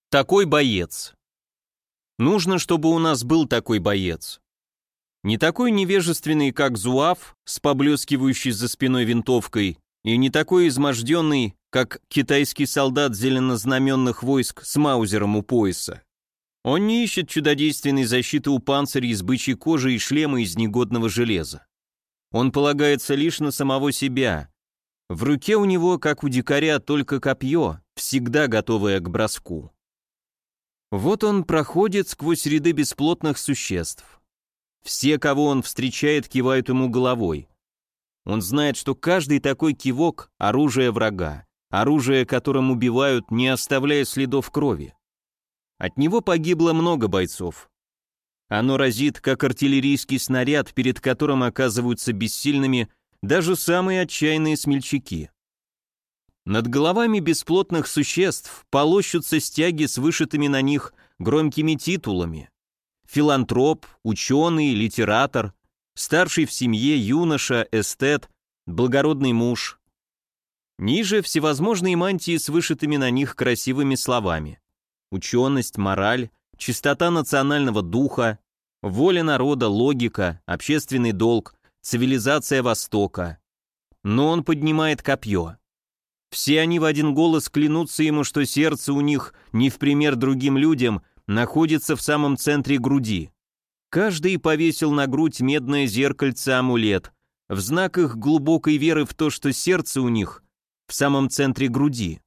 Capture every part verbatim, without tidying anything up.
Такой боец. Нужно, чтобы у нас был такой боец. Не такой невежественный, как Зуав, с поблескивающей за спиной винтовкой, и не такой изможденный, как китайский солдат зеленознаменных войск с маузером у пояса. Он не ищет чудодейственной защиты у панциря из бычьей кожи и шлема из негодного железа. Он полагается лишь на самого себя. В руке у него, как у дикаря, только копье, всегда готовое к броску. Вот он проходит сквозь ряды бесплотных существ. Все, кого он встречает, кивают ему головой. Он знает, что каждый такой кивок – оружие врага, оружие, которым убивают, не оставляя следов крови. От него погибло много бойцов. Оно разит, как артиллерийский снаряд, перед которым оказываются бессильными даже самые отчаянные смельчаки. Над головами бесплотных существ полощутся стяги с вышитыми на них громкими титулами. Филантроп, ученый, литератор, старший в семье, юноша, эстет, благородный муж. Ниже всевозможные мантии с вышитыми на них красивыми словами. Ученость, мораль, чистота национального духа, воля народа, логика, общественный долг, цивилизация Востока. Но он поднимает копье. Все они в один голос клянутся ему, что сердце у них, не в пример другим людям, находится в самом центре груди. Каждый повесил на грудь медное зеркальце-амулет, в знак их глубокой веры в то, что сердце у них в самом центре груди.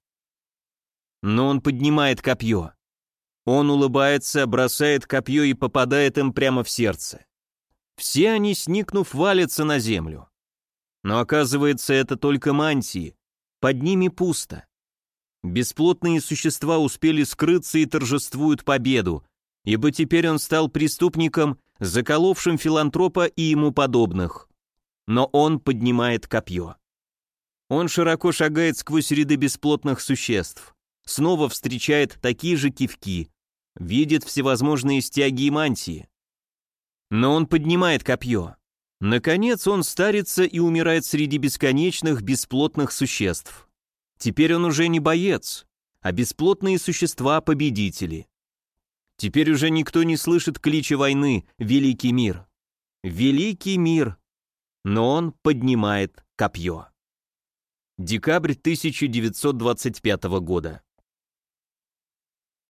Но он поднимает копье. Он улыбается, бросает копье и попадает им прямо в сердце. Все они, сникнув, валятся на землю. Но оказывается, это только мантии. Под ними пусто. Бесплотные существа успели скрыться и торжествуют победу, ибо теперь он стал преступником, заколовшим филантропа и ему подобных. Но он поднимает копье. Он широко шагает сквозь ряды бесплотных существ, снова встречает такие же кивки, видит всевозможные стяги и мантии. Но он поднимает копье. Наконец он старится и умирает среди бесконечных бесплотных существ. Теперь он уже не боец, а бесплотные существа — победители. Теперь уже никто не слышит клича войны «Великий мир». Великий мир. Но он поднимает копье. Декабрь тысяча девятьсот двадцать пятого года.